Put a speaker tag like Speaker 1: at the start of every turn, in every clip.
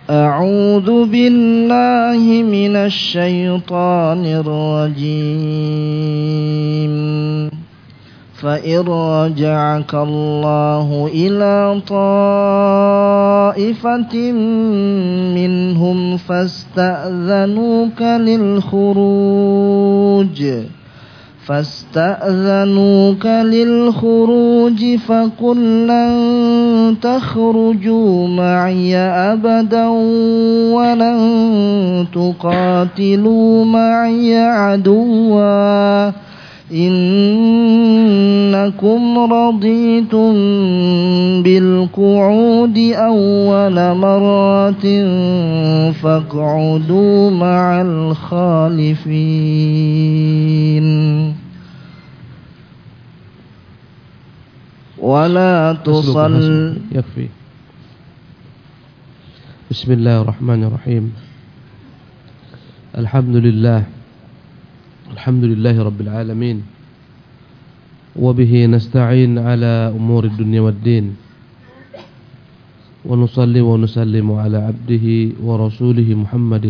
Speaker 1: أعوذ بالله من الشيطان الرجيم فإن رجعك الله إلى طائفة منهم فاستأذنوك للخروج فقل لن تخرجوا معي أبدا ولن تقاتلوا معي عدوا إنكم رضيتم بالقعود أول مرة فاقعدوا مع الخالفين ولا تصل
Speaker 2: يكفي. بسم الله الرحمن الرحيم. الحمد لله رب العالمين وبه نستعين على أمور الدنيا والدين ونصلي ونسلم على عبده ورسوله محمد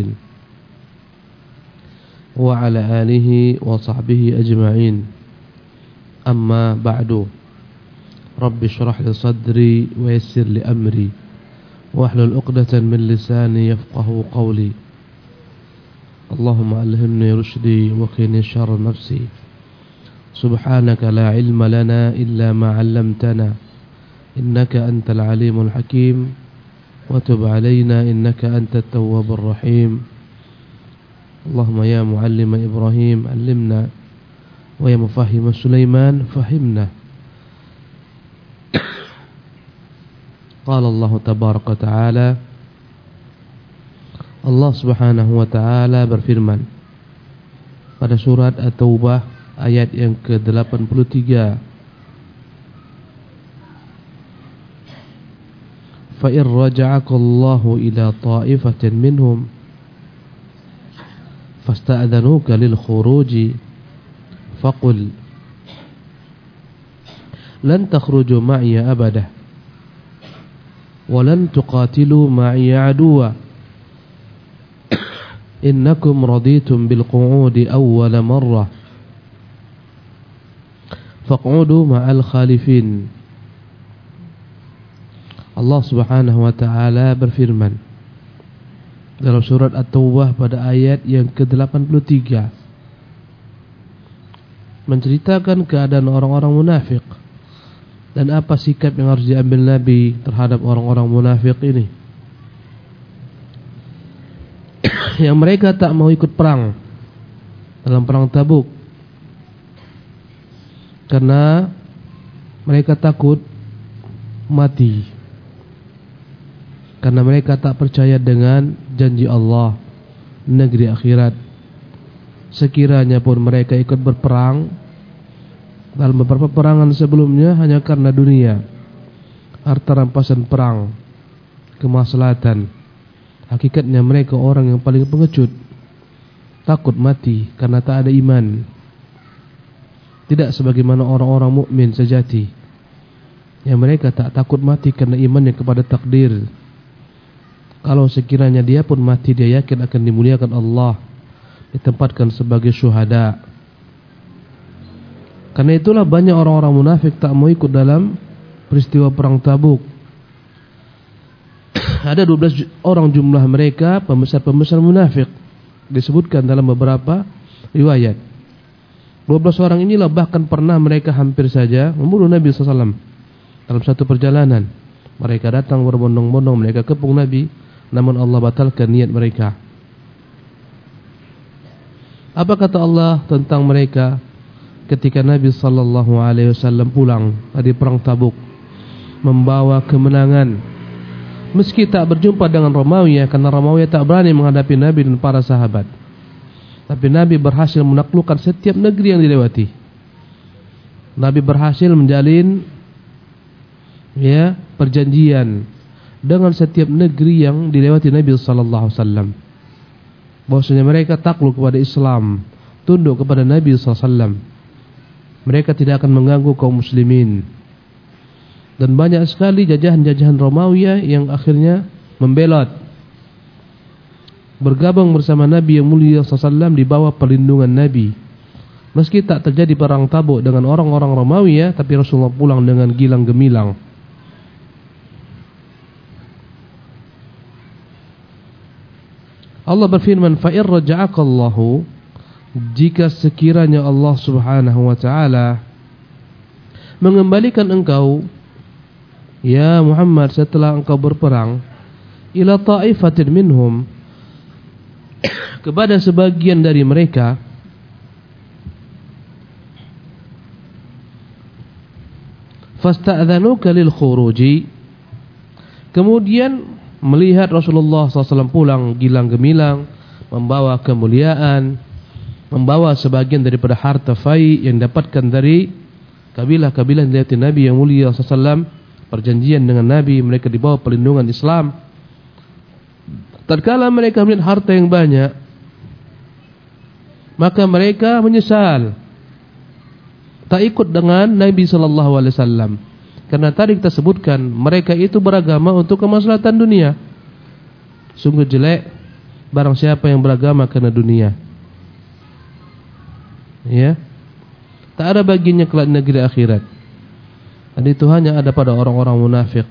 Speaker 2: وعلى آله وصحبه أجمعين أما بعد رب اشرح لي صدري ويسر لي أمري واحلل عقدة من لساني يفقه قولي اللهم ألهمني رشدي وقني شر نفسي سبحانك لا علم لنا إلا ما علمتنا إنك أنت العليم الحكيم وتب علينا إنك أنت التواب الرحيم اللهم يا معلم إبراهيم علمنا ويا مفهم سليمان فهمنا. قال الله تبارك وتعالى, Allah subhanahu wa ta'ala berfirman pada surat At-Taubah ayat yang ke-83, فَإِنْ رَجَعَكَ اللَّهُ إِلَى طَائِفَةٍ مِّنْهُمْ فَاسْتَأْذَنُوكَ لِلْخُرُوجِ فَقُلْ لَنْ تَخْرُجُوا مَعِيَ أَبَدًا وَلَنْ تُقَاتِلُوا مَعِيَ عَدُوًّا إنكم رضيتم بالقعود أول مرة فاقعدوا مع الخالفين. Allah subhanahu wa ta'ala berfirman dalam surat At-Taubah pada ayat yang ke-83 menceritakan keadaan orang-orang munafik dan apa sikap yang harus diambil Nabi terhadap orang-orang munafik ini, yang mereka tak mau ikut perang dalam perang Tabuk karena mereka takut mati, karena mereka tak percaya dengan janji Allah negeri akhirat. Sekiranya pun mereka ikut berperang dalam beberapa peperangan sebelumnya hanya karena dunia, harta rampasan perang, kemaslahatan, hakikatnya mereka orang yang paling pengecut, takut mati karena tak ada iman. Tidak sebagaimana orang-orang mukmin sejati yang mereka tak takut mati karena imannya kepada takdir. Kalau sekiranya dia pun mati, dia yakin akan dimuliakan Allah, ditempatkan sebagai syuhada. Karena itulah banyak orang-orang munafik tak mau ikut dalam peristiwa perang Tabuk. Ada 12 orang jumlah mereka, pembesar-pembesar munafik, disebutkan dalam beberapa riwayat. 12 orang inilah bahkan pernah mereka hampir saja membunuh Nabi SAW dalam satu perjalanan. Mereka datang berbondong-bondong, mereka kepung Nabi, namun Allah batalkan niat mereka. Apa kata Allah tentang mereka ketika Nabi SAW pulang dari perang Tabuk membawa kemenangan, meski tak berjumpa dengan Romawi, karena Romawi tak berani menghadapi Nabi dan para sahabat. Tapi Nabi berhasil menaklukkan setiap negeri yang dilewati. Nabi berhasil menjalin perjanjian dengan setiap negeri yang dilewati Nabi sallallahu alaihi wasallam. Bahwasanya mereka takluk kepada Islam, tunduk kepada Nabi sallallahu alaihi wasallam. Mereka tidak akan mengganggu kaum muslimin. Dan banyak sekali jajahan-jajahan Romawi yang akhirnya membelot bergabung bersama Nabi yang mulia SAW di bawah perlindungan Nabi. Meski tak terjadi perang Tabuk dengan orang-orang Romawi ya, tapi Rasulullah pulang dengan gilang gemilang. Allah berfirman, "Fa in raja'akallahu," jika sekiranya Allah Subhanahu wa taala mengembalikan engkau ya Muhammad setelah engkau berperang ila ta'ifatin minhum, kepada sebagian dari mereka, fasta'dhanuka lil khuruji, kemudian melihat Rasulullah SAW pulang gilang gemilang, membawa kemuliaan, membawa sebagian daripada harta fai yang dapatkan dari kabilah-kabilah dari Nabi yang mulia SAW, perjanjian dengan Nabi, mereka di bawah perlindungan Islam. Tatkala mereka melihat harta yang banyak, maka mereka menyesal tak ikut dengan Nabi SAW. Karena tadi kita sebutkan mereka itu beragama untuk kemaslahatan dunia. Sungguh jelek barang siapa yang beragama karena dunia. Ya, tak ada baginya kelak negeri akhirat. Dan itu hanya ada pada orang-orang munafik.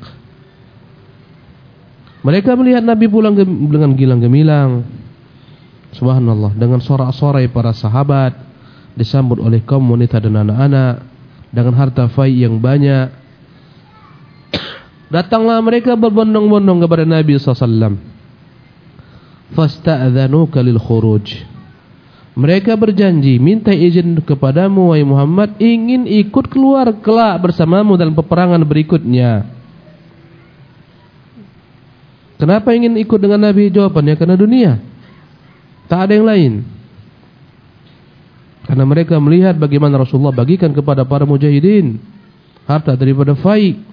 Speaker 2: Mereka melihat Nabi pulang dengan gilang gemilang, subhanallah, dengan sorak-sorai para sahabat, disambut oleh kaum wanita dan anak-anak dengan harta fai yang banyak. Datanglah mereka berbondong-bondong kepada Nabi SAW. Fasta'dhanuka lil khuruj, mereka berjanji, minta izin kepadamu wahai Muhammad, ingin ikut keluar kelak bersamamu dalam peperangan berikutnya. Kenapa ingin ikut dengan Nabi? Jawabannya karena dunia, tak ada yang lain. Karena mereka melihat bagaimana Rasulullah bagikan kepada para mujahidin harta daripada fai.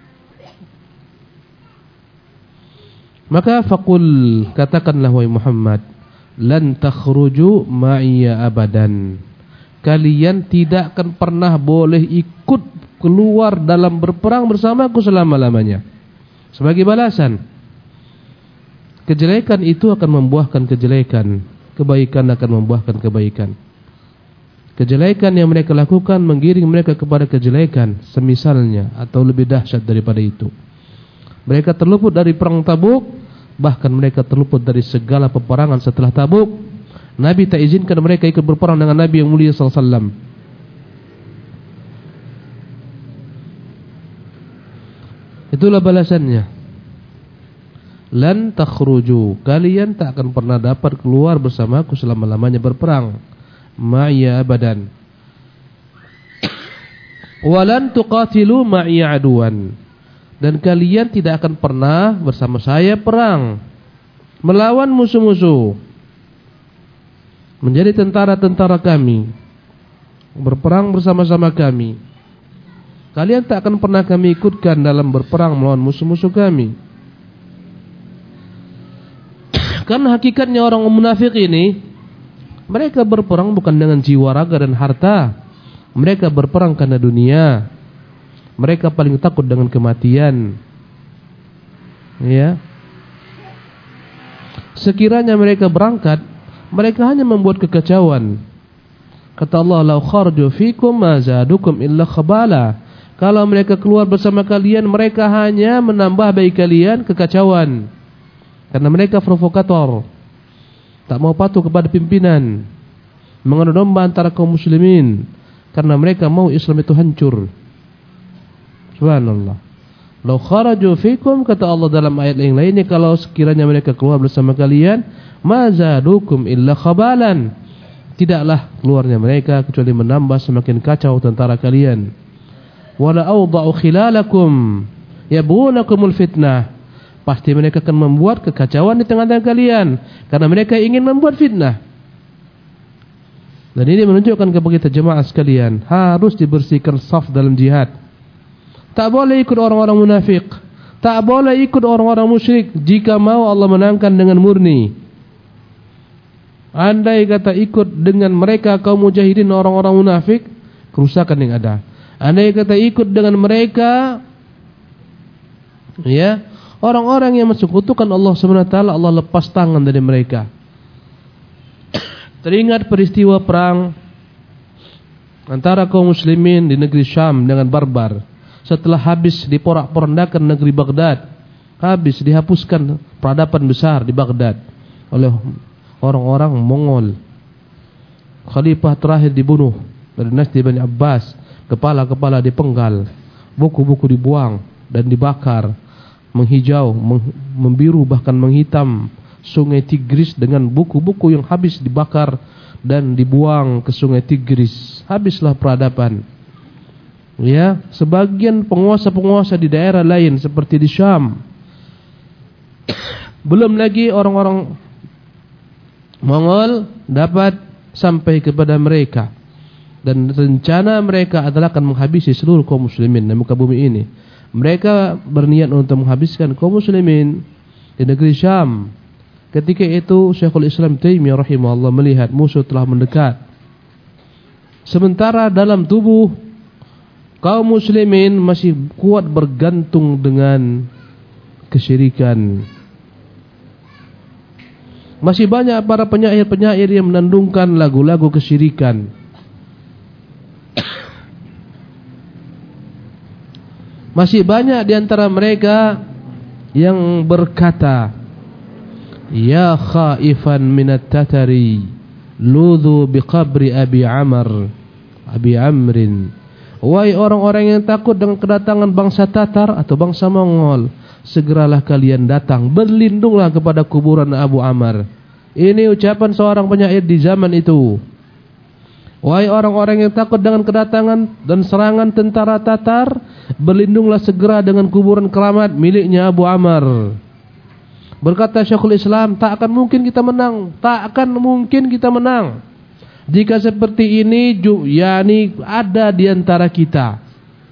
Speaker 2: Maka faqul, katakanlah wahai Muhammad, lan takhruju ma'iya abadan, kalian tidak akan pernah boleh ikut keluar dalam berperang bersamaku selama-lamanya. Sebagai balasan, kejelekan itu akan membuahkan kejelekan, kebaikan akan membuahkan kebaikan. Kejelekan yang mereka lakukan menggiring mereka kepada kejelekan semisalnya atau lebih dahsyat daripada itu. Mereka terluput dari perang Tabuk, bahkan mereka terluput dari segala peperangan setelah Tabuk. Nabi tak izinkan mereka ikut berperang dengan Nabi yang mulia SAW. Itulah balasannya. Lan takhruju, kalian tak akan pernah dapat keluar bersamaku selama-lamanya berperang. Ma'iya abadan. Walan tuqatilu ma'iya aduan, dan kalian tidak akan pernah bersama saya perang melawan musuh-musuh, menjadi tentara-tentara kami, berperang bersama-sama kami. Kalian tak akan pernah kami ikutkan dalam berperang melawan musuh-musuh kami. Karena hakikatnya orang munafik ini, mereka berperang bukan dengan jiwa raga dan harta. Mereka berperang karena dunia. Mereka paling takut dengan kematian. Ya. Sekiranya mereka berangkat, mereka hanya membuat kekacauan. Kata Allah, "Lau kharaju fikum ma zadukum illa khabala." Kalau mereka keluar bersama kalian, mereka hanya menambah bagi kalian kekacauan. Karena mereka provokator, tak mau patuh kepada pimpinan, mengadu domba antara kaum muslimin, karena mereka mau Islam itu hancur. Subhanallah. Lau kharaju fikum, kata Allah dalam ayat yang lainnya, kalau sekiranya mereka keluar bersama kalian, ma zadukum illa khabalan, tidaklah keluarnya mereka kecuali menambah semakin kacau tentara kalian. Wala awda'u khilalakum yabghunakumul fitnah, pasti mereka akan membuat kekacauan di tengah-tengah kalian karena mereka ingin membuat fitnah. Dan ini menunjukkan kepada kita jemaah sekalian, harus dibersihkan saf dalam jihad. Tak boleh ikut orang-orang munafik, tak boleh ikut orang-orang musyrik jika mau Allah menangkan dengan murni. Andai kata ikut dengan mereka kaum mujahidin orang-orang munafik, kerusakan yang ada. Andai kata ikut dengan mereka, ya, Orang-orang yang mensekutukan Allah Subhanahu wa taala, Allah lepas tangan dari mereka. Teringat peristiwa perang antara kaum muslimin di negeri Syam dengan barbar. Setelah habis diporak-porandakan negeri Baghdad, habis dihapuskan peradaban besar di Baghdad oleh orang-orang Mongol. Khalifah terakhir dibunuh dari dinasti Bani Abbas, kepala-kepala dipenggal, buku-buku dibuang dan dibakar, menghijau, membiru bahkan menghitam sungai Tigris dengan buku-buku yang habis dibakar dan dibuang ke sungai Tigris. Habislah peradaban. Ya, sebagian penguasa-penguasa di daerah lain seperti di Syam. Belum lagi orang-orang Mongol dapat sampai kepada mereka. Dan rencana mereka adalah akan menghabisi seluruh kaum muslimin di muka bumi ini. Mereka berniat untuk menghabiskan kaum muslimin di negeri Syam. Ketika itu Syekhul Islam Taimiyah rahimahullah melihat musuh telah mendekat. Sementara dalam tubuh kaum muslimin masih kuat bergantung dengan kesyirikan. Masih banyak para penyair-penyair yang menandungkan lagu-lagu kesyirikan. Masih banyak di antara mereka yang berkata, "Ya khaifan minat tatari, ludhu biqabri Abi Amrin." Wahai orang-orang yang takut dengan kedatangan bangsa Tatar atau bangsa Mongol, segeralah kalian datang, berlindunglah kepada kuburan Abu Amr. Ini ucapan seorang penyair di zaman itu. Wahai orang-orang yang takut dengan kedatangan dan serangan tentara Tatar, berlindunglah segera dengan kuburan keramat miliknya Abu Amr. Berkata Syekhul Islam, tak akan mungkin kita menang. Tak akan mungkin kita menang jika seperti ini, yakni ada di antara kita.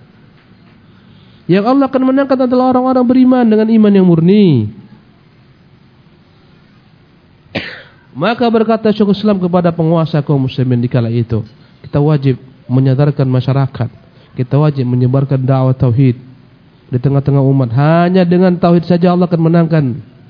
Speaker 2: Yang Allah akan menangkan adalah orang-orang beriman dengan iman yang murni. Maka berkata Syekhul Islam kepada penguasa kaum muslimin di kala itu, kita wajib menyadarkan masyarakat, kita wajib menyebarkan dakwah tauhid di tengah-tengah umat. Hanya dengan tauhid saja Allah akan menangkan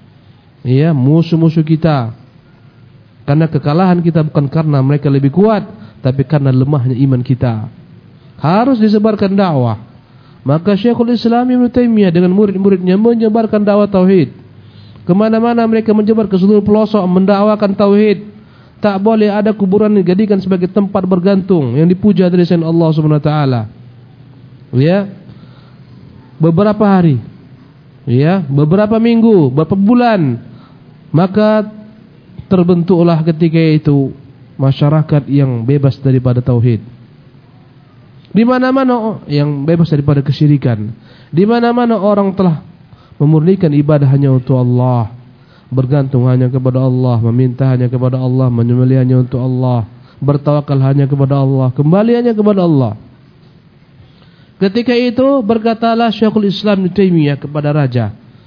Speaker 2: musuh-musuh kita. Karena kekalahan kita bukan karena mereka lebih kuat, tapi karena lemahnya iman kita. Harus disebarkan dakwah. Maka Syekhul Islam Ibnu Taimiyah dengan murid-muridnya menyebarkan dakwah tauhid. Kemana-mana mereka menyebar ke seluruh pelosok mendakwakan tauhid. Tak boleh ada kuburan dijadikan sebagai tempat bergantung yang dipuja dari selain Allah Subhanahu wa taala. Ya. Beberapa hari, beberapa minggu, beberapa bulan, maka terbentuklah ketika itu masyarakat yang bebas daripada tauhid. Di mana-mana yang bebas daripada kesyirikan. Di mana-mana orang telah memurnikan ibadah hanya untuk Allah, bergantung hanya kepada Allah, meminta hanya kepada Allah, menyembelih hanya untuk Allah, bertawakal hanya kepada Allah, kembali hanya kepada Allah. Ketika itu berkatalah Syekhul Islam Ibnu Taimiyah kepada raja,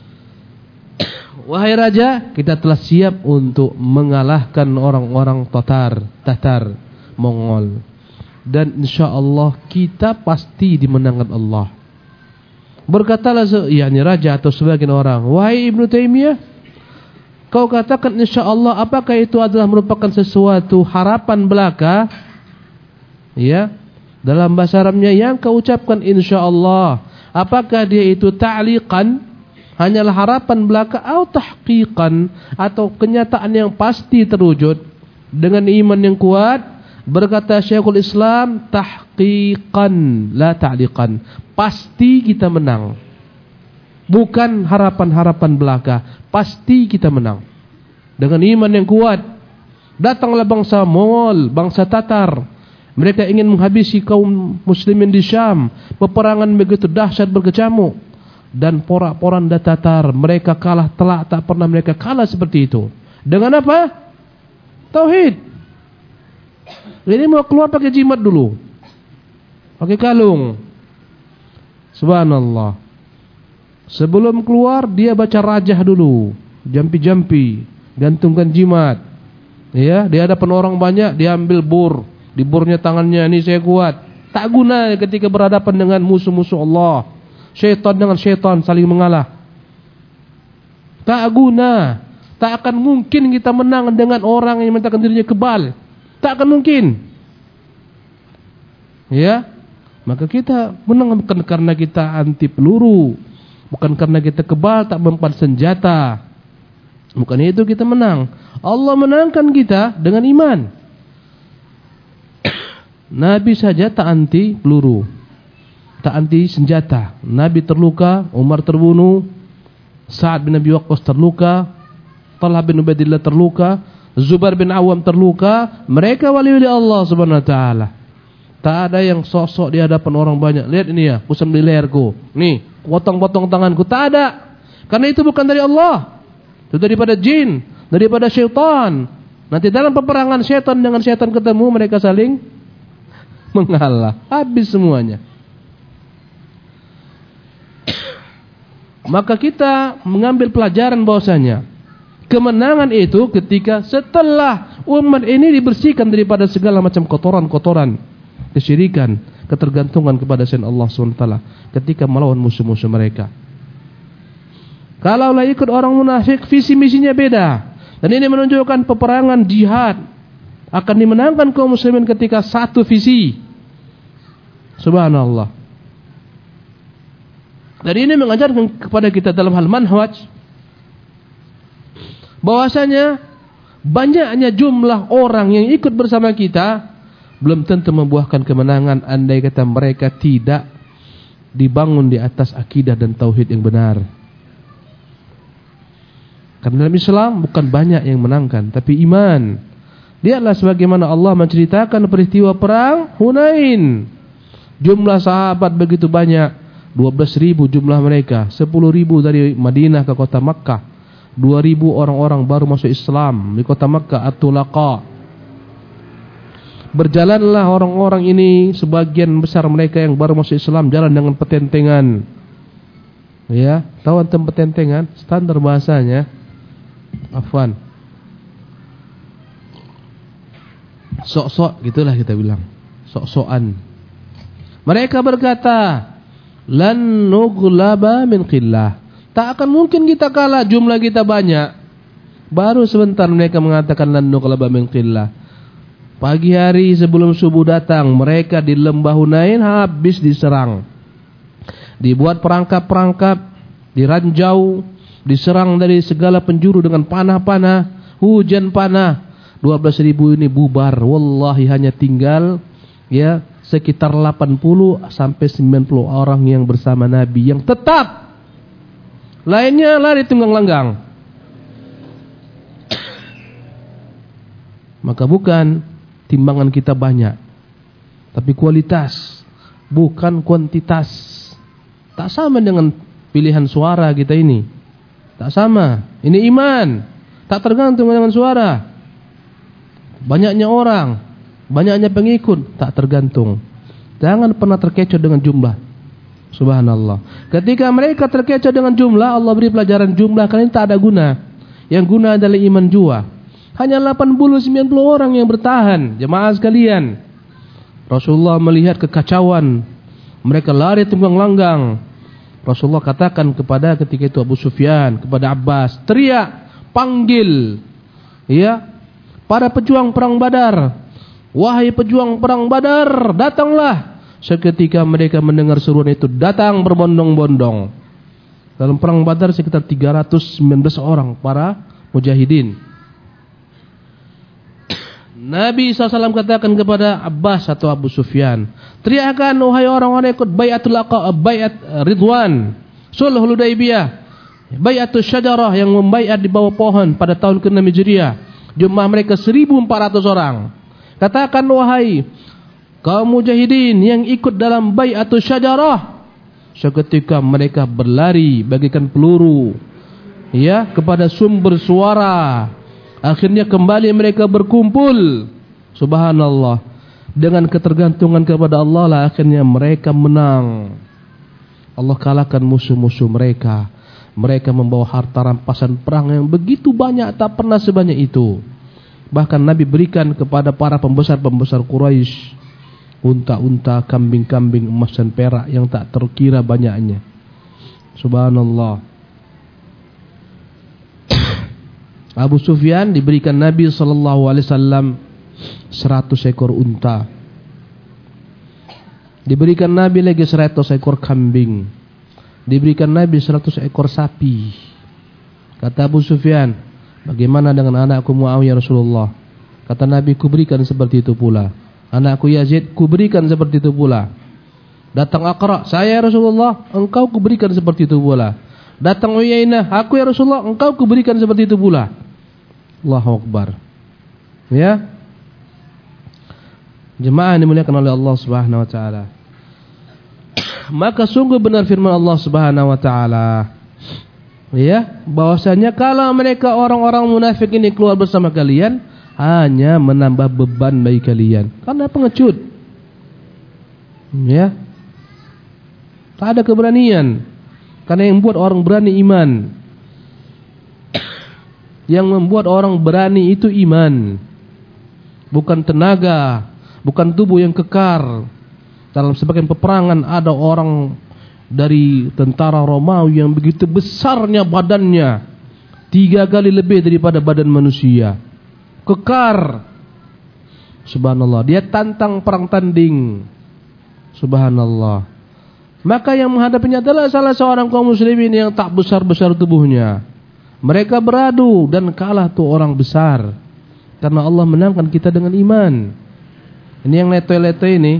Speaker 2: wahai raja, kita telah siap untuk mengalahkan orang-orang Tatar, Mongol, dan insyaallah kita pasti dimenangkan Allah. Berkatalah raja atau sebagian orang, wahai Ibnu Taimiyah, kau katakan insyaallah, apakah itu adalah merupakan sesuatu harapan belaka? Ya, dalam bahasa Arabnya yang kau ucapkan insyaallah, apakah dia itu ta'liqan, hanyalah harapan belaka, atau tahqiqan, atau kenyataan yang pasti terwujud dengan iman yang kuat? Berkata Syekhul Islam, tahqiqan la ta'liqan, pasti kita menang, bukan harapan-harapan belaka, pasti kita menang dengan iman yang kuat. Datanglah bangsa Mongol, bangsa Tatar, mereka ingin menghabisi kaum muslimin di Syam. Peperangan begitu dahsyat berkecamuk, dan porak-poranda Tatar mereka kalah telak, tak pernah mereka kalah seperti itu. Dengan apa? Tauhid. Ini mau keluar pakai jimat dulu, pakai kalung. Subhanallah. Sebelum keluar dia baca rajah dulu, jampi-jampi, gantungkan jimat. Ya, di hadapan orang banyak dia ambil bur, di burnya tangannya, ini saya kuat. Tak guna ketika berhadapan dengan musuh-musuh Allah. Syaitan dengan syaitan saling mengalah. Tak guna. Tak akan mungkin kita menang dengan orang yang menyatakan dirinya kebal. Tak akan mungkin. Ya, maka kita menang bukan karena kita anti peluru, bukan karena kita kebal tak mempan senjata. Bukan itu kita menang. Allah menangkan kita dengan iman. Nabi saja tak anti peluru, tak anti senjata. Nabi terluka, Umar terbunuh, Sa'ad bin Abi Waqqas terluka, Talha bin Ubaidillah terluka, Zubair bin Awam terluka. Mereka wali-wali Allah Subhanahu wa taala. Tak ada yang sosok di hadapan orang banyak. Lihat ini ya, kusam di leherku. Nih, potong-potong tanganku. Tak ada. Karena itu bukan dari Allah. Itu daripada jin, daripada syaitan. Nanti dalam peperangan syaitan dengan syaitan ketemu, mereka saling mengalah. Habis semuanya. Maka kita mengambil pelajaran bahwasanya kemenangan itu ketika setelah umat ini dibersihkan daripada segala macam kotoran-kotoran, kesyirikan, ketergantungan kepada selain Allah SWT ketika melawan musuh-musuh mereka. Kalaulah ikut orang munafik, visi misinya beda. Dan ini menunjukkan peperangan jihad akan dimenangkan kaum muslimin ketika satu visi. Subhanallah. Dan ini mengajarkan kepada kita dalam hal manhaj bahwasanya banyaknya jumlah orang yang ikut bersama kita belum tentu membuahkan kemenangan andai kata mereka tidak dibangun di atas akidah dan tauhid yang benar. Karena dalam Islam bukan banyak yang menangkan, tapi iman. Dia adalah sebagaimana Allah menceritakan peristiwa perang Hunain. Jumlah sahabat begitu banyak, 12.000 jumlah mereka, 10.000 dari Madinah ke kota Makkah, 2.000 orang-orang baru masuk Islam di kota Makkah At-Tulaqa. Berjalanlah orang-orang ini, sebagian besar mereka yang baru masuk Islam jalan dengan petentengan. Ya, tahu antum petentengan? Standar bahasanya. Afwan. Sok-sok gitulah kita bilang. Sok-sokan. Mereka berkata, "Lan nughlaba min qillah." Tak akan mungkin kita kalah, jumlah kita banyak. Baru sebentar mereka mengatakan lan nughlaba min qillah. Pagi hari sebelum subuh datang, mereka di lembah Hunain habis diserang. Dibuat perangkap-perangkap, diranjau, diserang dari segala penjuru dengan panah-panah, hujan panah. 12.000 ini bubar. Wallahi hanya tinggal ya sekitar 80 sampai 90 orang yang bersama Nabi yang tetap. Lainnya lari tunggang langgang. Maka bukan timbangan kita banyak, tapi kualitas, bukan kuantitas. Tak sama dengan pilihan suara kita ini. Tak sama. Ini iman. Tak tergantung dengan suara. Banyaknya orang, banyaknya pengikut, tak tergantung. Jangan pernah terkecoh dengan jumlah. Subhanallah. Ketika mereka terkecoh dengan jumlah, Allah beri pelajaran jumlah kalian tak ada guna. Yang guna adalah iman jua. Hanya 80-90 orang yang bertahan. Jemaah sekalian, Rasulullah melihat kekacauan, mereka lari tunggang langgang. Rasulullah katakan kepada ketika itu Abu Sufyan, kepada Abbas, teriak, panggil, ya, para pejuang perang Badar. Wahai pejuang perang Badar, datanglah. Seketika mereka mendengar seruan itu, datang berbondong-bondong. Dalam perang Badar sekitar 319 orang para mujahidin. Nabi SAW katakan kepada Abbas atau Abu Sufyan, teriakan wahai orang-orang ikut Bai'atul Aqaba, Bai'at Ridwan, Sulhul Hudaybiyah, Bai'atul Syajarah yang membaiat di bawah pohon pada tahun ke-6 Hijriah. Jumlah mereka 1.400 orang. Katakan wahai kaum mujahidin yang ikut dalam Bai'atul Syajarah. Seketika mereka berlari bagaikan peluru, ya, kepada sumber suara. Akhirnya kembali mereka berkumpul. Subhanallah. Dengan ketergantungan kepada Allah lah akhirnya mereka menang. Allah kalahkan musuh-musuh mereka. Mereka membawa harta rampasan perang yang begitu banyak, tak pernah sebanyak itu. Bahkan Nabi berikan kepada para pembesar-pembesar Quraisy unta-unta, kambing-kambing, emas dan perak yang tak terkira banyaknya. Subhanallah. Abu Sufyan diberikan Nabi SAW 100 ekor unta. Diberikan Nabi lagi 100 ekor kambing. Diberikan Nabi 100 ekor sapi. Kata Abu Sufyan, bagaimana dengan anakku Muawiyah Rasulullah? Kata Nabi, kuberikan seperti itu pula. Anakku Yazid, kuberikan seperti itu pula. Datang Aqra, saya Rasulullah, engkau kuberikan seperti itu pula. Datang Uyainah, aku ya Rasulullah, engkau kuberikan seperti itu pula. Allahu Akbar. Ya. Jemaah yang dimuliakan oleh Allah Subhanahu wa taala. Maka sungguh benar firman Allah Subhanahu wa taala, ya, bahwasanya kalau mereka orang-orang munafik ini keluar bersama kalian, hanya menambah beban bagi kalian. Karena pengecut. Ya. Tak ada keberanian. Karena yang membuat orang berani iman. Yang membuat orang berani itu iman. Bukan tenaga, bukan tubuh yang kekar. Dalam sebagian peperangan ada orang dari tentara Romawi yang begitu besarnya badannya, 3 kali lebih daripada badan manusia. Kekar. Subhanallah, dia tantang perang tanding. Subhanallah. Maka yang menghadapinya adalah salah seorang kaum muslimin yang tak besar-besar tubuhnya. Mereka beradu dan kalah tuh orang besar. Karena Allah menangkan kita dengan iman. Ini yang letoy-letoy ini.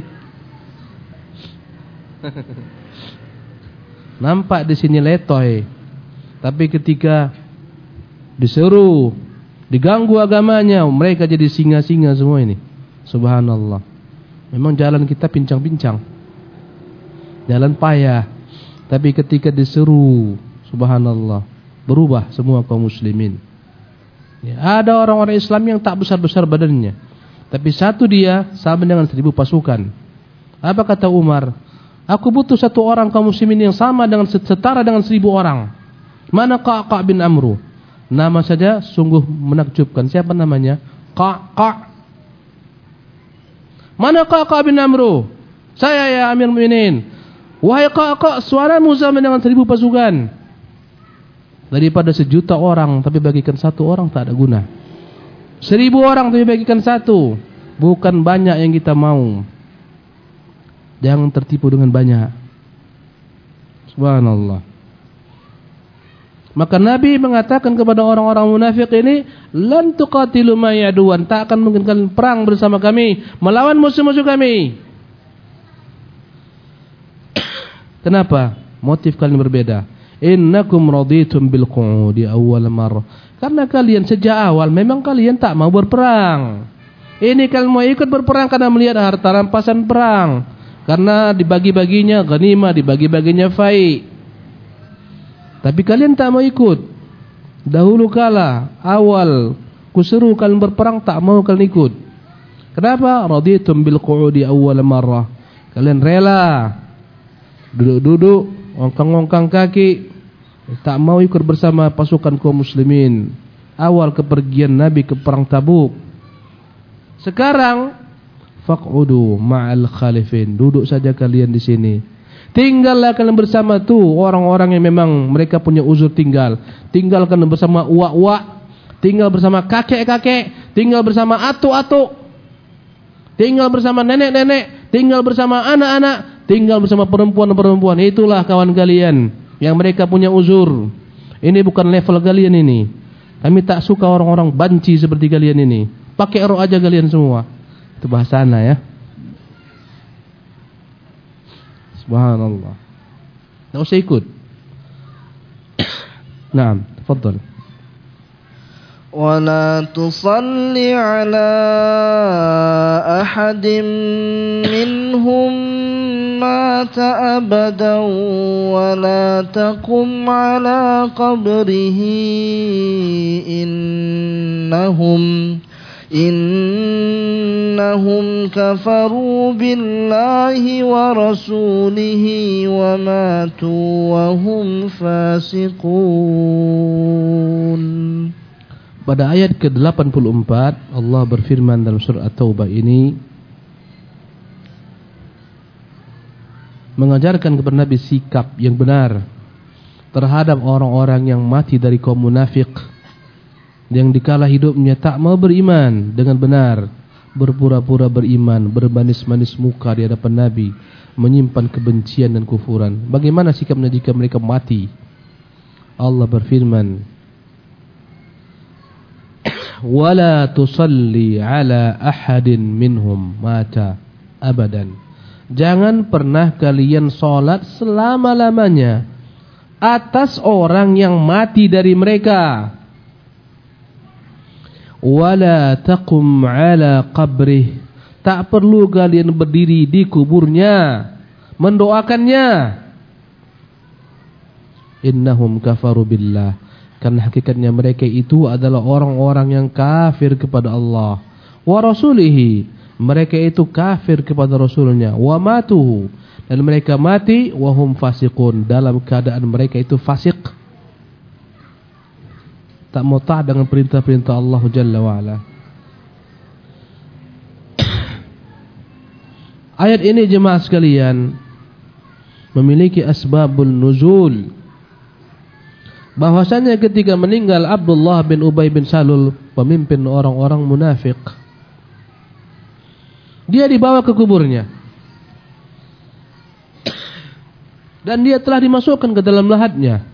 Speaker 2: Nampak di sini letoy. Tapi ketika diseru, diganggu agamanya, mereka jadi singa-singa semua ini. Subhanallah. Memang jalan kita pincang-pincang, jalan payah. Tapi ketika diseru, subhanallah, berubah semua kaum muslimin. Ya, ada orang-orang Islam yang tak besar-besar badannya, tapi satu dia sama dengan 1000 pasukan. Apa kata Umar? Aku butuh satu orang kaum muslimin yang sama dengan setara dengan 1000 orang. Mana Qa'qa' bin Amru? Nama saja sungguh menakjubkan. Siapa namanya? Qa'qa'. Mana Qa'qa' bin Amru? Saya ya Amir Mu'minin. Wahai Qa'qa', suaramu sama dengan 1000 pasukan. Daripada 1.000.000 orang tapi bagikan 1 orang tak ada guna. 1000 orang tapi bagikan 1. Bukan banyak yang kita mau. Jangan tertipu dengan banyak. Subhanallah. Maka Nabi mengatakan kepada orang-orang munafik ini, lan tuqatilu ma yaduwan, tak akan mungkin kalian perang bersama kami melawan musuh-musuh kami. Kenapa? Motif kalian berbeda. Innakum raditum bil qu'udi awwal marrah. Karena kalian sejak awal memang kalian tak mau berperang. Ini kalian mau ikut berperang karena melihat harta rampasan perang. Karena dibagi-baginya ghanimah, dibagi-baginya fai. Tapi kalian tak mau ikut. Dahulu kala, awal kuseru kalian berperang, tak mau kalian ikut. Kenapa? Raditum bil qu'udi awwal marrah. Kalian rela duduk-duduk, ongkang-ongkang kaki, tak mau ikut bersama pasukan kaum muslimin. Awal kepergian Nabi ke perang Tabuk. Sekarang faq'udu ma'al khalifin. Duduk saja kalian di sini. Tinggallah kalian bersama tuh orang-orang yang memang mereka punya uzur tinggal. Tinggal kalian bersama uak-uak, tinggal bersama kakek-kakek, tinggal bersama atuk-atuk, tinggal bersama nenek-nenek, tinggal bersama anak-anak, tinggal bersama perempuan-perempuan. Itulah kawan kalian yang mereka punya uzur. Ini bukan level kalian ini. Kami tak suka orang-orang banci seperti kalian ini. Pakai roh aja kalian semua. Itu bahasana ya. Subhanallah. Tak usah ikut. Naam, tafadhal.
Speaker 1: ولا تصل على أحد منهم مات أبدا ولا تقم على قبره إنهم كفروا بالله ورسوله وماتوا وهم فاسقون.
Speaker 2: Pada ayat ke-84 Allah berfirman dalam surah At-Taubah ini mengajarkan kepada Nabi sikap yang benar terhadap orang-orang yang mati dari kaum munafik yang dikala hidupnya tak mau beriman dengan benar, berpura-pura beriman, bermanis-manis muka di hadapan Nabi, menyimpan kebencian dan kufuran. Bagaimana sikapnya jika mereka mati? Allah berfirman, wala tusalli ala ahadin minhum mata abadan. Jangan pernah kalian salat selama-lamanya atas orang yang mati dari mereka. Wala taqum ala qabrih. Tak perlu kalian berdiri di kuburnya mendoakannya. Innahum kafaru billah. Karena hakikatnya mereka itu adalah orang-orang yang kafir kepada Allah. Wa rasulihi. Mereka itu kafir kepada Rasulnya. Wa matuhu. Dan mereka mati wahum fasiqun, dalam keadaan mereka itu fasik, tak mau taat dengan perintah-perintah Allah Jalla wa'ala. Ayat ini jemaah sekalian memiliki asbabul nuzul. Bahwasanya ketika meninggal Abdullah bin Ubay bin Salul, pemimpin orang-orang munafik, dia dibawa ke kuburnya dan dia telah dimasukkan ke dalam lahatnya.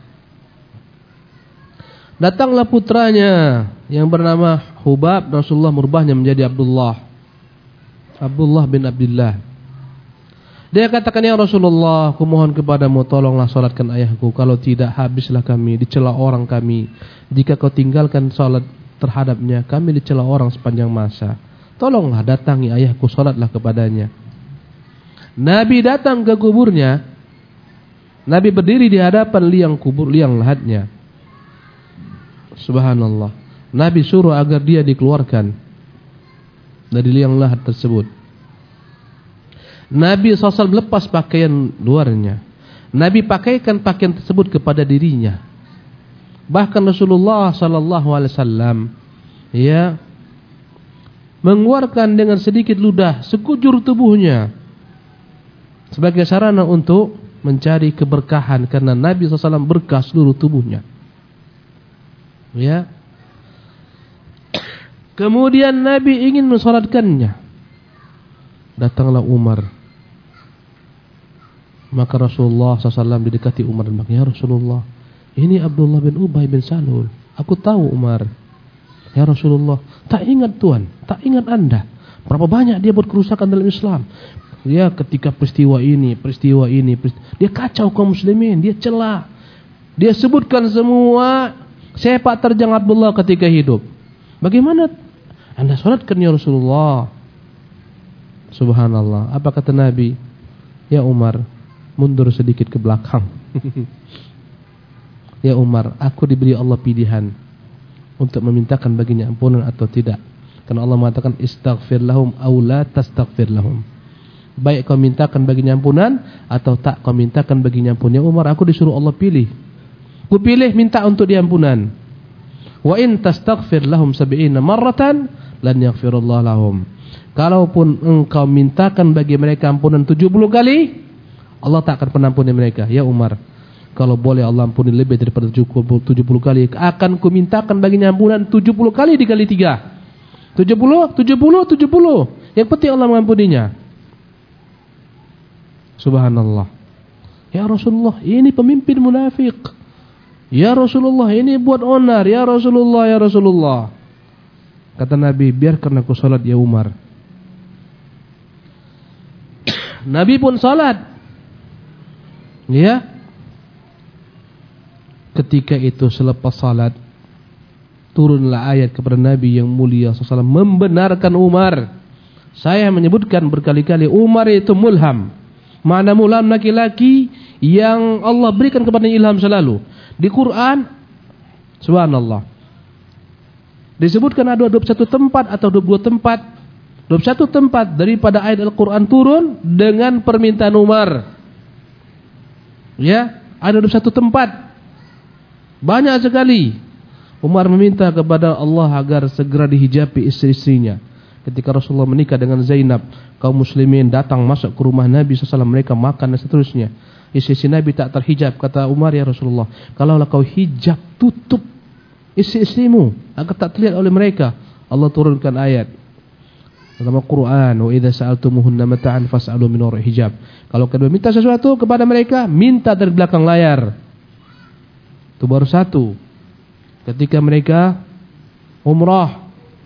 Speaker 2: Datanglah putranya yang bernama Hubab, Rasulullah merubahnya menjadi Abdullah bin Abdullah. Dia katakan, ya Rasulullah, aku mohon kepadamu, tolonglah salatkan ayahku. Kalau tidak, habislah kami, dicela orang kami. Jika kau tinggalkan salat terhadapnya, kami dicela orang sepanjang masa. Tolonglah datangi ayahku, salatlah kepadanya. Nabi datang ke kuburnya. Nabi berdiri di hadapan liang lahatnya. Subhanallah. Nabi suruh agar dia dikeluarkan dari liang lahat tersebut. Nabi SAW lepas pakaian luarnya. Nabi pakaikan pakaian tersebut kepada dirinya. Bahkan Rasulullah SAW mengeluarkan dengan sedikit ludah sekujur tubuhnya sebagai sarana untuk mencari keberkahan, karena Nabi SAW berkah seluruh tubuhnya. Ya. Kemudian Nabi ingin mensolatkannya. Datanglah Umar. Maka Rasulullah SAW didekati Umar dan berkata, ya Rasulullah, ini Abdullah bin Ubay bin Salul. Aku tahu Umar. Ya Rasulullah, tak ingat Tuhan, tak ingat Anda, berapa banyak dia buat kerusakan dalam Islam. Ya, ketika peristiwa ini, dia kacau kaum muslimin, dia cela. Dia sebutkan semua sepak terjang Abdullah ketika hidup. Bagaimana Anda salatkan ya Rasulullah? Subhanallah. Apa kata Nabi? Ya Umar, mundur sedikit ke belakang. Ya Umar, aku diberi Allah pilihan untuk memintakan baginya ampunan atau tidak. Karena Allah mengatakan istaghfir lahum aw la tastaghfir lahum. Baik kau mintakan baginya ampunan atau tak kau mintakan baginya ampunan. Ya Umar, aku disuruh Allah pilih. Ku pilih minta untuk diampunan. Wa in tastaghfir lahum 70 marratan lan yaghfirullah lahum. Kalaupun engkau mintakan bagi mereka ampunan 70 kali, Allah tak akan pernah ampuni mereka. Ya Umar, kalau boleh Allah ampuni lebih daripada 70 kali, akan ku mintakan baginya ampunan 70 kali dikali 3. 70. Yang penting Allah mengampuninya. Subhanallah. Ya Rasulullah, ini pemimpin munafik. Ya Rasulullah, ini buat onar. Ya Rasulullah. Kata Nabi, biarkan aku salat ya Umar. Nabi pun salat. Ya. Ketika itu selepas salat, turunlah ayat kepada Nabi yang mulia SAW membenarkan Umar. Saya menyebutkan berkali-kali Umar itu mulham. Mana mulham, laki-laki yang Allah berikan kepada ilham selalu. Di Quran, subhanallah, disebutkan ada 21 tempat atau 22 tempat. 21 tempat daripada ayat Al-Quran turun dengan permintaan Umar. Ya, ada 21 tempat. Banyak sekali. Umar meminta kepada Allah agar segera dihijabi istri-istrinya. Ketika Rasulullah menikah dengan Zainab, kaum muslimin datang masuk ke rumah Nabi SAW, mereka makan dan seterusnya. Istri Nabi tak terhijab. Kata Umar, ya Rasulullah, kalaulah kau hijab, tutup isi-isimu agar tak terlihat oleh mereka. Allah turunkan ayat dalam Al-Quran, wa idza sa'altumuhunna mata'an fas'alu min wara'i hijab. Kalau kalian meminta sesuatu kepada mereka, minta dari belakang layar. Itu baru satu. Ketika mereka umrah,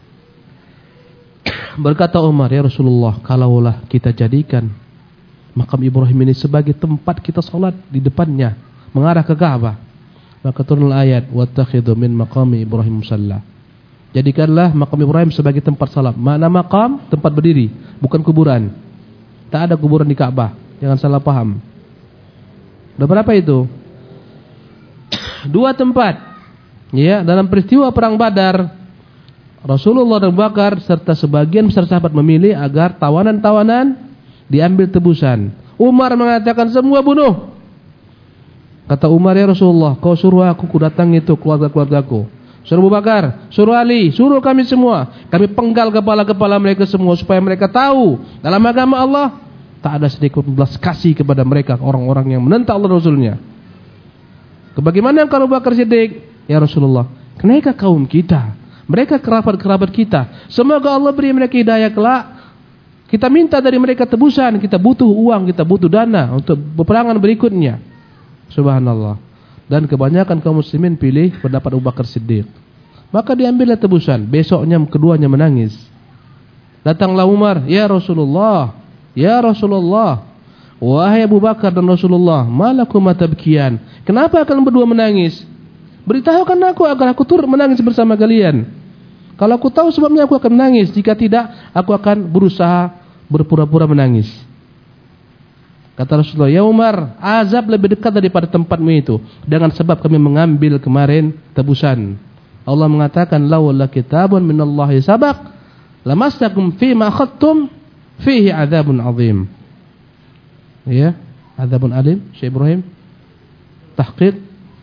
Speaker 2: berkata Umar, ya Rasulullah, kalaulah kita jadikan makam Ibrahim ini sebagai tempat kita salat di depannya, mengarah ke Ka'bah, maka turunlah ayat, wattakhidhu min maqami Ibrahim musalla. Jadikanlah makam Ibrahim sebagai tempat salat. Makna makam, tempat berdiri, bukan kuburan. Tak ada kuburan di Ka'bah, jangan salah paham. Udah berapa itu? 2 tempat. Ya, dalam peristiwa perang Badar, Rasulullah dan Abu Bakar serta sebagian besar sahabat memilih agar tawanan-tawanan diambil tebusan. Umar mengatakan semua bunuh. Kata Umar, ya Rasulullah, kau suruh aku datang itu keluarga-keluargaku. Suruh Abu Bakar, suruh Ali, suruh kami semua. Kami penggal kepala-kepala mereka semua supaya mereka tahu dalam agama Allah tak ada sedikit belas kasih kepada mereka, orang-orang yang menentang Allah Rasulnya. Bagaimana kalau Abu Bakar Siddiq? Ya Rasulullah, kenaikan kaum kita, mereka kerabat-kerabat kita. Semoga Allah beri mereka hidayah kelak. Kita minta dari mereka tebusan, kita butuh uang, kita butuh dana untuk peperangan berikutnya. Subhanallah. Dan kebanyakan kaum muslimin pilih pendapat Abu Bakar Siddiq. Maka diambillah tebusan. Besoknya keduanya menangis. Datanglah Umar, ya Rasulullah, ya Rasulullah, wahai Abu Bakar dan Rasulullah, malakuma tabkiyan, kenapa kalian berdua menangis? Beritahukan aku agar aku turut menangis bersama kalian. Kalau aku tahu sebabnya aku akan menangis, jika tidak aku akan berusaha berpura-pura menangis. Kata Rasulullah, ya Umar, azab lebih dekat daripada tempatmu itu, dengan sebab kami mengambil kemarin tebusan. Allah mengatakan, laula kitabun minallahi sabaq lamassakum fima akhadtum fihi adzabun azim. Ya, adzabun alim. Syekh Ibrahim tahqiq.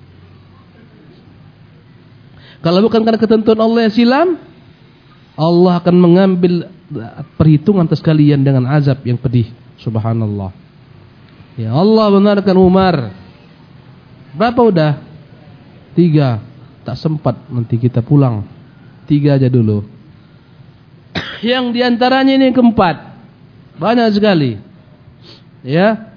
Speaker 2: Kalau bukan karena ketentuan Allah yang silam, Allah akan mengambil perhitungan atas kalian dengan azab yang pedih. Subhanallah. Ya Allah benarkan Umar. Berapa udah? 3. Tak sempat, nanti kita pulang. 3 aja dulu. Yang diantaranya ini yang keempat. Banyak sekali. Ya.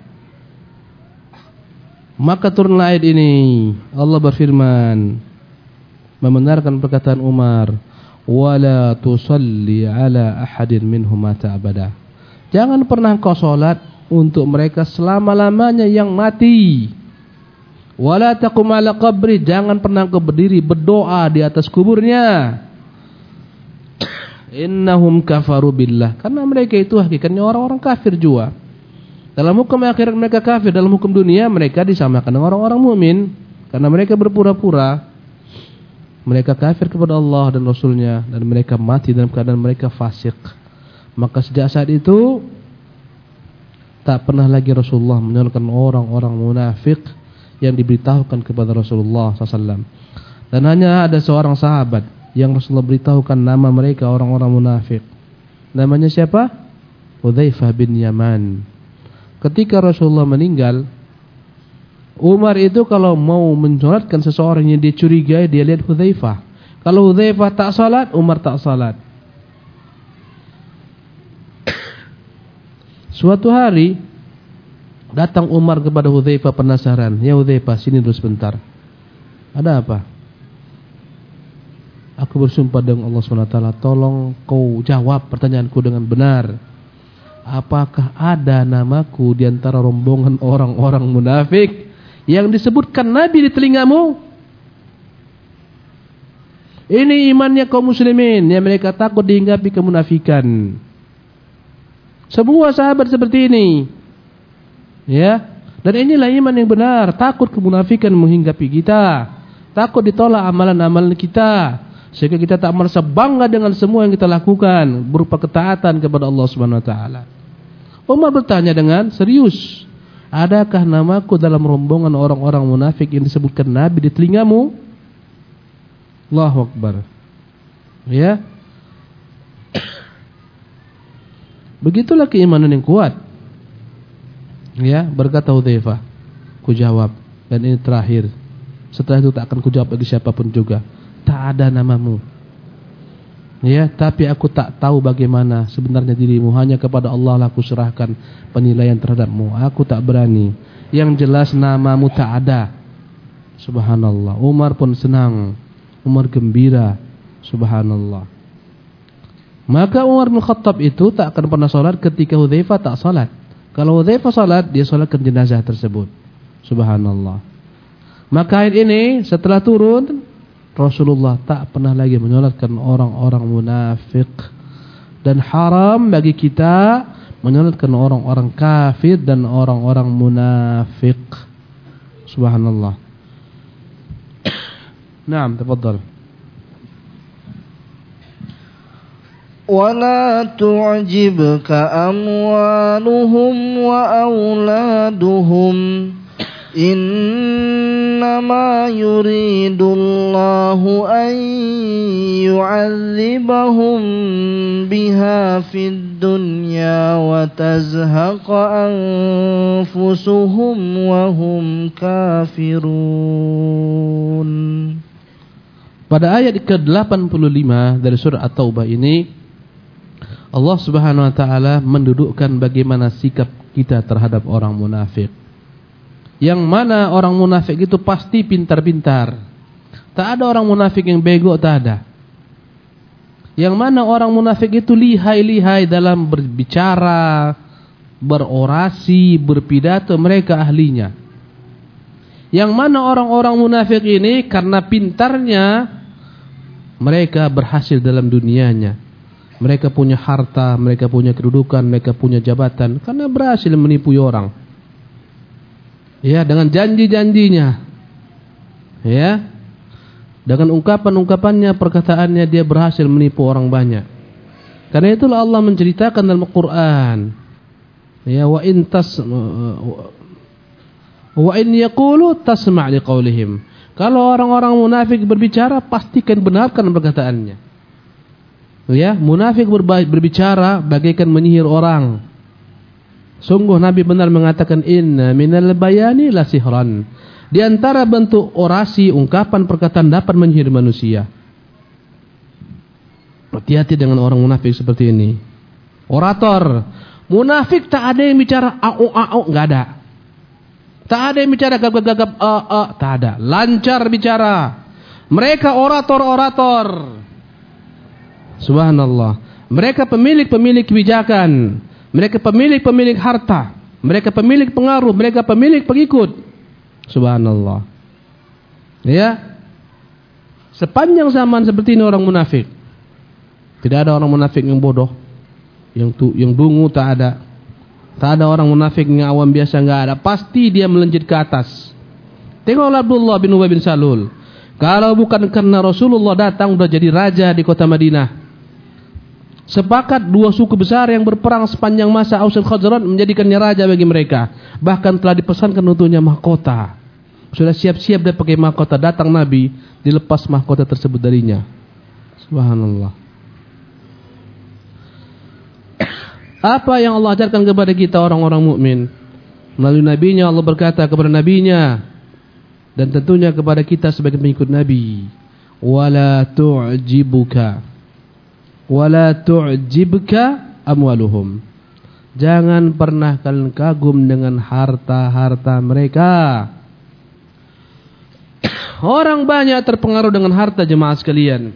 Speaker 2: Maka turunlah ayat ini. Allah berfirman, membenarkan perkataan Umar, wala tusalli ala ahadin minhum mata abada. Jangan pernah kau salat untuk mereka selama-lamanya yang mati. Wala taqum ala qabri, jangan pernah kau berdiri berdoa di atas kuburnya. Innahum kafaru billah, karena mereka itu hakikatnya orang-orang kafir juga. Dalam hukum akhirat mereka kafir, dalam hukum dunia mereka disamakan dengan orang-orang mukmin karena mereka berpura-pura mereka kafir kepada Allah dan Rasulnya, dan mereka mati dalam keadaan mereka fasik. Maka sejak saat itu tak pernah lagi Rasulullah menyalahkan orang-orang munafik yang diberitahukan kepada Rasulullah SAW. Dan hanya ada seorang sahabat yang Rasulullah beritahukan nama mereka orang-orang munafik. Namanya siapa? Hudzaifah bin Yaman. Ketika Rasulullah meninggal, Umar itu kalau mau mensolatkan seseorang yang dia curigai, dia lihat Hudzaifah. Kalau Hudzaifah tak salat, Umar tak salat. Suatu hari datang Umar kepada Hudzaifah penasaran. Ya Hudzaifah, sini dulu sebentar. Ada apa? Aku bersumpah dengan Allah SWT, tolong kau jawab pertanyaanku dengan benar. Apakah ada namaku di antara rombongan orang-orang munafik yang disebutkan Nabi di telingamu? Ini imannya kaum muslimin yang mereka takut dihinggapi kemunafikan. Semua sahabat seperti ini. Ya. Dan inilah iman yang benar, takut kemunafikan menghinggapi kita, takut ditolak amalan-amalan kita, sehingga kita tak merasa bangga dengan semua yang kita lakukan berupa ketaatan kepada Allah Subhanahu wa taala. Umar bertanya dengan serius, adakah namaku dalam rombongan orang-orang munafik yang disebutkan Nabi di telingamu? Allahu Akbar. Ya. Begitulah keimanan yang kuat. Ya, berkata Hudzaifah, ku jawab, dan ini terakhir. Setelah itu tak akan ku jawab bagi siapapun juga. tak ada namamu. Ya, tapi aku tak tahu bagaimana sebenarnya dirimu. Hanya kepada Allah lah aku serahkan penilaian terhadapmu. Aku tak berani. Yang jelas namamu tak ada. Subhanallah. Umar pun senang. Umar gembira. Subhanallah. Maka Umar bin Khattab itu tak akan pernah salat ketika Hudzaifah tak salat. Kalau Hudzaifah salat, dia salatkan jenazah tersebut. Subhanallah. Maka ayat ini setelah turun, Rasulullah tak pernah lagi menyolatkan orang-orang munafik. Dan haram bagi kita menyolatkan orang-orang kafir dan orang-orang munafik. Subhanallah. Naam, tafadhal.
Speaker 1: ولا تعجبك أموالهم وأولادهم إنما يريد الله أن يعذبهم بها في الدنيا وتزهق أنفسهم وهم كافرون.
Speaker 2: Pada ayat ke-85 dari surah At-Taubah ini, Allah Subhanahu wa taala mendudukkan bagaimana sikap kita terhadap orang munafik. Yang mana orang munafik itu pasti pintar-pintar. Tak ada orang munafik yang bego, tak ada. Yang mana orang munafik itu lihai-lihai dalam berbicara, berorasi, berpidato, mereka ahlinya. Yang mana orang-orang munafik ini karena pintarnya mereka berhasil dalam dunianya. Mereka punya harta, mereka punya kedudukan, mereka punya jabatan karena berhasil menipu orang. Ya, dengan janji-janjinya. Ya. Dengan ungkapan-ungkapannya, perkataannya dia berhasil menipu orang banyak. Karena itulah Allah menceritakan dalam Al-Qur'an. Ya, wa in yaqulu tasma' liqaulihim. Kalau orang-orang munafik berbicara, pastikan benarkan perkataannya. Ya, munafik berbicara bagaikan menyihir orang. Sungguh Nabi benar mengatakan inna minal bayani la sihran. Di antara bentuk orasi, ungkapan, perkataan dapat menyihir manusia. Hati-hati dengan orang munafik seperti ini. Orator. Munafik tak ada yang bicara au, enggak ada. Tak ada yang bicara gagap-gagap tak ada. Lancar bicara. Mereka orator-orator. Subhanallah. Mereka pemilik-pemilik kebijakan. Mereka pemilik-pemilik harta. Mereka pemilik pengaruh. Mereka pemilik pengikut. Subhanallah. Ya. Sepanjang zaman seperti ini orang munafik. Tidak ada orang munafik yang bodoh. Yang dungu tak ada. Tak ada orang munafik yang awam biasa, enggak ada. Pasti dia melonjak ke atas. Tengoklah Abdullah bin Ubay bin Salul. Kalau bukan karena Rasulullah datang sudah jadi raja di kota Madinah. Sepakat dua suku besar yang berperang sepanjang masa Aus dan Khazraj menjadikannya raja bagi mereka. Bahkan telah dipesankan untuknya mahkota. Sudah siap-siap dia pakai mahkota. Datang Nabi, dilepas mahkota tersebut darinya. Subhanallah. Apa yang Allah ajarkan kepada kita orang-orang mukmin? Melalui nabinya Allah berkata kepada nabinya dan tentunya kepada kita sebagai pengikut Nabi, wala tu'jibka amwaluhum. Jangan pernah kalian kagum dengan harta-harta mereka. Orang banyak terpengaruh dengan harta, jemaah sekalian.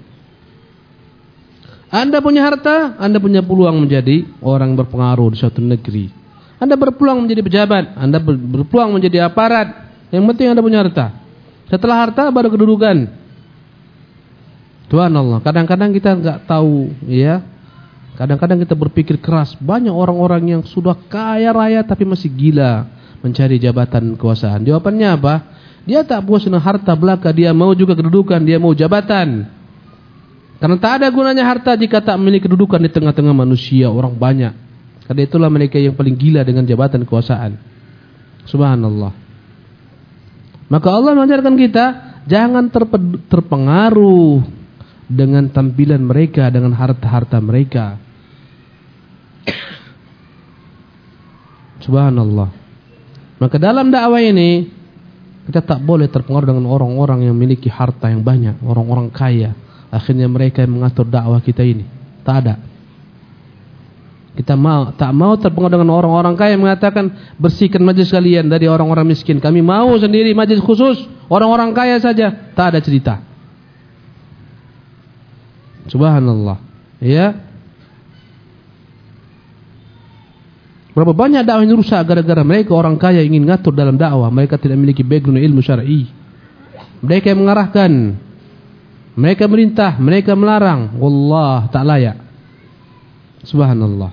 Speaker 2: Anda punya harta, Anda punya peluang menjadi orang berpengaruh di suatu negeri. Anda berpeluang menjadi pejabat, Anda berpeluang menjadi aparat. Yang penting Anda punya harta. Setelah harta baru kedudukan. Tuhan Allah, kadang-kadang kita enggak tahu, ya. Kadang-kadang kita berpikir keras. Banyak orang-orang yang sudah kaya raya tapi masih gila mencari jabatan kekuasaan. Jawabannya apa? Dia tak puas dengan harta belaka, dia mau juga kedudukan, dia mau jabatan. Karena tak ada gunanya harta jika tak memiliki kedudukan di tengah-tengah manusia, orang banyak. Karena itulah mereka yang paling gila dengan jabatan kekuasaan. Subhanallah. Maka Allah mengajarkan kita jangan terpengaruh dengan tampilan mereka, dengan harta-harta mereka. Subhanallah. Maka dalam dakwah ini Kita tak boleh terpengaruh dengan orang-orang yang memiliki harta yang banyak, orang-orang kaya. Akhirnya mereka yang mengatur dakwah kita ini. Tak ada. Kita tak mau terpengaruh dengan orang-orang kaya yang mengatakan bersihkan majlis kalian dari orang-orang miskin. Kami mau sendiri majlis khusus orang-orang kaya saja. Tak ada cerita. Subhanallah. Ya. Berapa banyak dakwah yang rusak gara-gara mereka orang kaya ingin ngatur dalam dakwah. Mereka tidak memiliki background ilmu syar'i. Mereka yang mengarahkan. Mereka merintah, mereka melarang. Wallah tak layak. Subhanallah.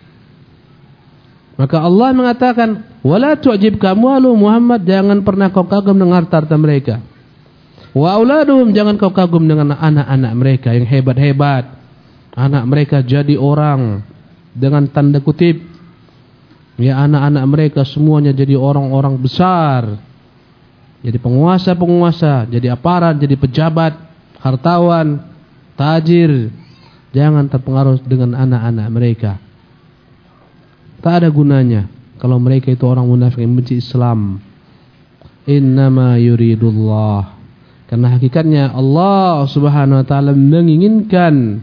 Speaker 2: Maka Allah mengatakan, "Wala tu'jibka amwaluhum Muhammad, jangan pernah kau kagum dengan harta mereka. Wa auladuhum, jangan kau kagum dengan anak-anak mereka yang hebat-hebat. Anak mereka jadi orang dengan tanda kutip. Ya, anak-anak mereka semuanya jadi orang-orang besar. Jadi penguasa-penguasa, jadi aparat, jadi pejabat, hartawan, tajir. Jangan terpengaruh dengan anak-anak mereka. Tak ada gunanya kalau mereka itu orang munafik yang benci Islam. Innama yuridullah. Karena hakikatnya Allah Subhanahu wa taala menginginkan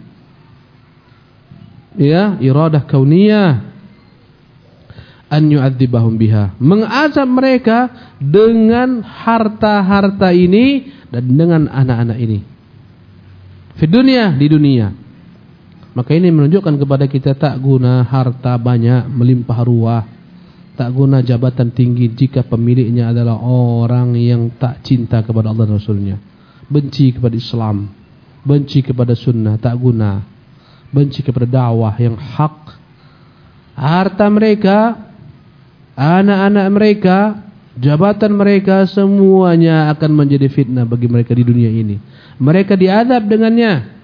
Speaker 2: ya, iradah kauniyah an yu'adzibahum biha. Mengazab mereka dengan harta-harta ini dan dengan anak-anak ini. Di dunia. Maka ini menunjukkan kepada kita tak guna harta banyak melimpah ruah, tak guna jabatan tinggi jika pemiliknya adalah orang yang tak cinta kepada Allah dan Rasulnya, benci kepada Islam, benci kepada sunnah, tak guna, benci kepada dakwah yang hak. Harta mereka, anak-anak mereka, jabatan mereka semuanya akan menjadi fitnah bagi mereka di dunia ini. Mereka diazab dengannya.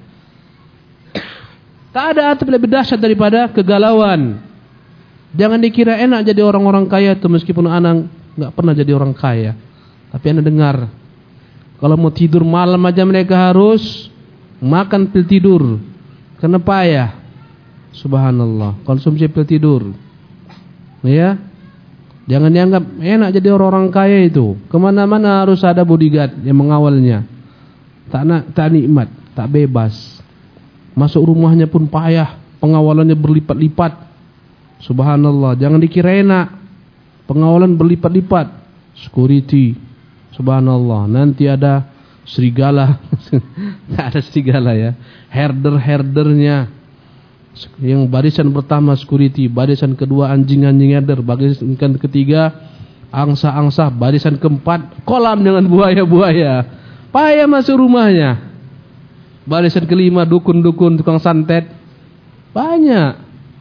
Speaker 2: Tak ada atap lebih dahsyat daripada kegalauan. Jangan dikira enak jadi orang-orang kaya itu, meskipun anak enggak pernah jadi orang kaya. Tapi anda dengar, kalau mau tidur malam aja mereka harus makan pil tidur. Karena payah. Subhanallah, konsumsi pil tidur. Ya, jangan dianggap enak jadi orang-orang kaya itu. Kemana-mana harus ada bodyguard yang mengawalnya. Tak nikmat, tak bebas. Masuk rumahnya pun payah, pengawalannya berlipat-lipat. Subhanallah, jangan dikira enak. Pengawalan berlipat-lipat. Security. Subhanallah, nanti ada serigala. Tak ada serigala ya. Herdernya. Yang barisan pertama security, barisan kedua anjing-anjing herder, barisan ketiga angsa-angsa, barisan keempat kolam dengan buaya-buaya. Payah masuk rumahnya. Barisan kelima dukun-dukun, tukang santet. Banyak.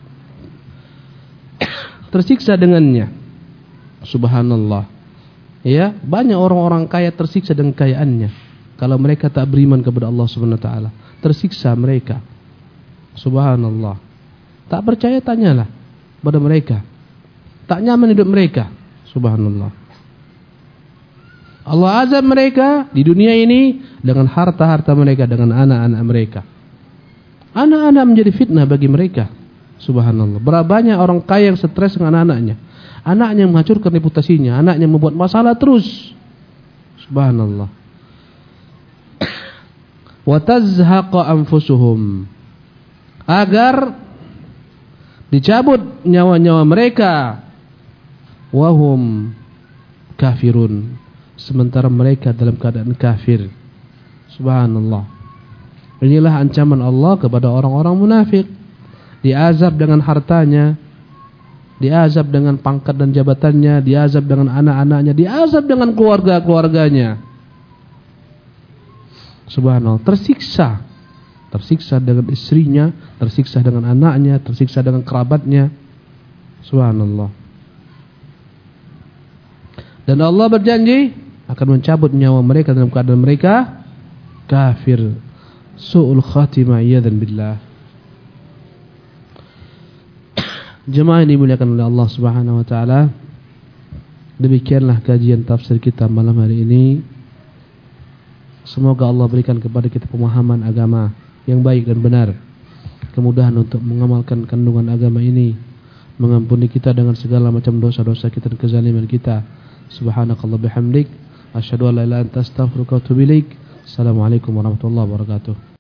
Speaker 2: Tersiksa dengannya. Subhanallah. Ya, banyak orang-orang kaya tersiksa dengan kekayaannya. Kalau mereka tak beriman kepada Allah Subhanahu wa taala, tersiksa mereka. Subhanallah. Tak percaya tanyalah pada mereka. Tak nyaman hidup mereka. Subhanallah. Allah azab mereka di dunia ini dengan harta-harta mereka, dengan anak-anak mereka. Anak-anak menjadi fitnah bagi mereka. Subhanallah. Berapa banyak orang kaya yang stres dengan anak-anaknya. Anaknya menghancurkan reputasinya, anaknya membuat masalah terus. Subhanallah. Wa tazhaqa anfusuhum. Agar dicabut nyawa-nyawa mereka. Wahum kafirun. Sementara mereka dalam keadaan kafir. Subhanallah. Inilah ancaman Allah kepada orang-orang munafik. Diazab dengan hartanya, diazab dengan pangkat dan jabatannya, diazab dengan anak-anaknya, diazab dengan keluarga-keluarganya. Subhanallah. Tersiksa. Tersiksa dengan istrinya, tersiksa dengan anaknya, tersiksa dengan kerabatnya. Subhanallah. Dan Allah berjanji akan mencabut nyawa mereka dalam keadaan mereka kafir. Su'ul khatimah, iyadzan billah. Jemaah yang dimuliakan oleh Allah Subhanahu wa taala, demikianlah kajian tafsir kita malam hari ini. Semoga Allah berikan kepada kita pemahaman agama yang baik dan benar, kemudahan untuk mengamalkan kandungan agama ini, mengampuni kita dengan segala macam dosa-dosa kita dan kezaliman kita. Subhanakallah bihamdik, Asyhadu an la ilaha illa anta astaghfiruka wa atubu ilaik. Assalamualaikum warahmatullahi wabarakatuh.